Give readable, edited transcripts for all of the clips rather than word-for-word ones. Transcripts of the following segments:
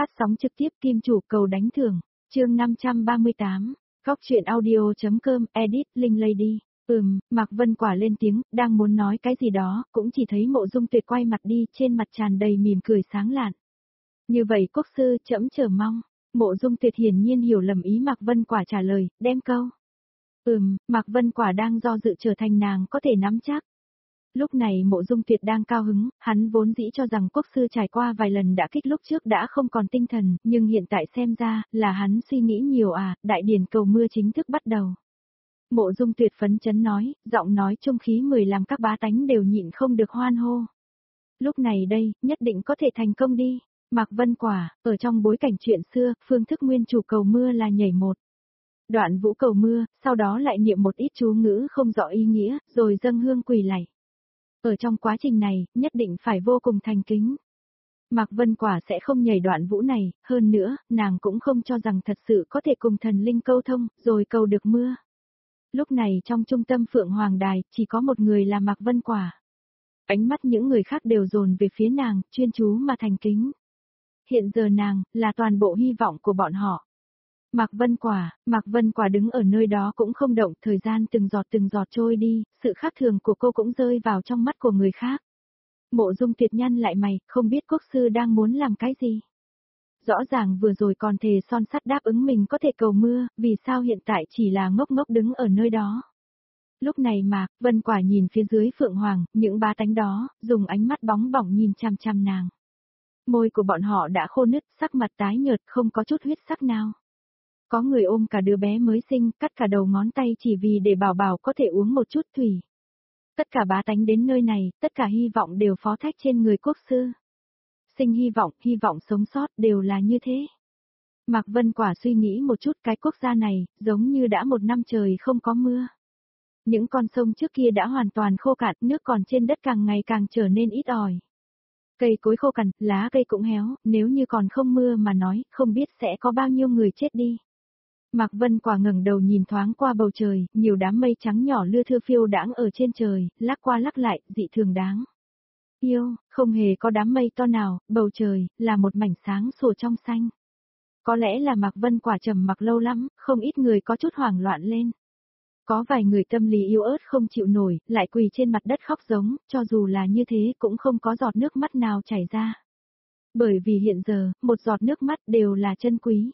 phát sóng trực tiếp Kim Chủ cầu đánh thưởng, chương 538, Góc truyện audio.com, edit, Linh Lady. Mạc Vân Quả lên tiếng, đang muốn nói cái gì đó, cũng chỉ thấy Mộ Dung Tuyệt quay mặt đi, trên mặt tràn đầy mỉm cười sáng lạn. Như vậy quốc sư, trẫm chờ mong. Mộ Dung Tuyệt hiển nhiên hiểu lầm ý Mạc Vân Quả trả lời, đem câu. Mạc Vân Quả đang do dự trở thành nàng có thể nắm chắc. Lúc này Mộ Dung Tuyệt đang cao hứng, hắn vốn dĩ cho rằng quốc sư trải qua vài lần đã kích lúc trước đã không còn tinh thần, nhưng hiện tại xem ra, là hắn suy nghĩ nhiều đại điển cầu mưa chính thức bắt đầu. Mộ Dung Tuyệt phấn chấn nói, giọng nói trung khí mười làm các bá tánh đều nhịn không được hoan hô. Lúc này đây, nhất định có thể thành công đi. Mạc Vân Quả, ở trong bối cảnh chuyện xưa, phương thức nguyên chủ cầu mưa là nhảy một đoạn vũ cầu mưa, sau đó lại niệm một ít chú ngữ không rõ ý nghĩa, rồi dâng hương quỳ lạy. Ở trong quá trình này, nhất định phải vô cùng thành kính. Mạc Vân Quả sẽ không nhảy đoạn vũ này, hơn nữa, nàng cũng không cho rằng thật sự có thể cùng thần linh câu thông, rồi cầu được mưa. Lúc này trong trung tâm Phượng Hoàng Đài, chỉ có một người là Mạc Vân Quả. Ánh mắt những người khác đều dồn về phía nàng, chuyên chú mà thành kính. Hiện giờ nàng, là toàn bộ hy vọng của bọn họ. Mạc Vân Quả đứng ở nơi đó cũng không động, thời gian từng giọt trôi đi, sự khác thường của cô cũng rơi vào trong mắt của người khác. Mộ Dung Tuyệt nhăn lại mày, không biết quốc sư đang muốn làm cái gì. Rõ ràng vừa rồi còn thề son sắt đáp ứng mình có thể cầu mưa, vì sao hiện tại chỉ là ngốc ngốc đứng ở nơi đó. Lúc này Mạc Vân Quả nhìn phía dưới Phượng Hoàng, những bá tánh đó, dùng ánh mắt bóng bỏng nhìn chằm chằm nàng. Môi của bọn họ đã khô nứt, sắc mặt tái nhợt, không có chút huyết sắc nào. Có người ôm cả đứa bé mới sinh, cắt cả đầu ngón tay chỉ vì để bảo bảo có thể uống một chút thủy. Tất cả bá tánh đến nơi này, tất cả hy vọng đều phó thác trên người quốc sư. Sinh hy vọng sống sót đều là như thế. Mạc Vân Quả suy nghĩ một chút, cái quốc gia này, giống như đã một năm trời không có mưa. Những con sông trước kia đã hoàn toàn khô cạn, nước còn trên đất càng ngày càng trở nên ít ỏi. Cây cối khô cằn, lá cây cũng héo, nếu như còn không mưa mà nói, không biết sẽ có bao nhiêu người chết đi. Mạc Vân Quả ngẩng đầu nhìn thoáng qua bầu trời, nhiều đám mây trắng nhỏ lưa thưa phiêu đãng ở trên trời, lắc qua lắc lại, dị thường đáng yêu, không hề có đám mây to nào, bầu trời, là một mảnh sáng sủa trong xanh. Có lẽ là Mạc Vân Quả trầm mặc lâu lắm, không ít người có chút hoảng loạn lên. Có vài người tâm lý yếu ớt không chịu nổi, lại quỳ trên mặt đất khóc giống, cho dù là như thế cũng không có giọt nước mắt nào chảy ra. Bởi vì hiện giờ, một giọt nước mắt đều là chân quý.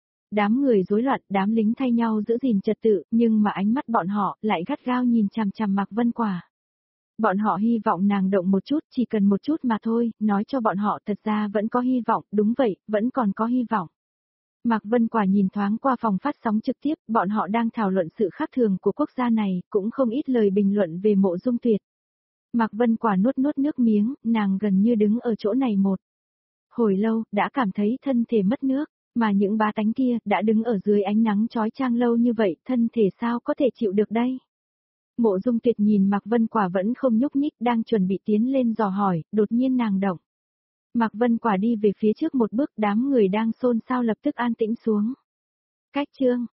Đám người rối loạn, đám lính thay nhau giữ gìn trật tự, nhưng mà ánh mắt bọn họ lại gắt gao nhìn chằm chằm Mạc Vân Quả. Bọn họ hy vọng nàng động một chút, chỉ cần một chút mà thôi, nói cho bọn họ thật ra vẫn có hy vọng, đúng vậy, vẫn còn có hy vọng. Mạc Vân Quả nhìn thoáng qua phòng phát sóng trực tiếp, bọn họ đang thảo luận sự khác thường của quốc gia này, cũng không ít lời bình luận về Mộ Dung Tuyệt. Mạc Vân Quả nuốt nước miếng, nàng gần như đứng ở chỗ này một hồi lâu, đã cảm thấy thân thể mất nước, mà những bá tánh kia đã đứng ở dưới ánh nắng chói chang lâu như vậy, thân thể sao có thể chịu được đây. Mộ Dung Tuyệt nhìn Mạc Vân Quả vẫn không nhúc nhích, đang chuẩn bị tiến lên dò hỏi, đột nhiên nàng động. Mạc Vân Quả đi về phía trước một bước, đám người đang xôn xao lập tức an tĩnh xuống. Cách chương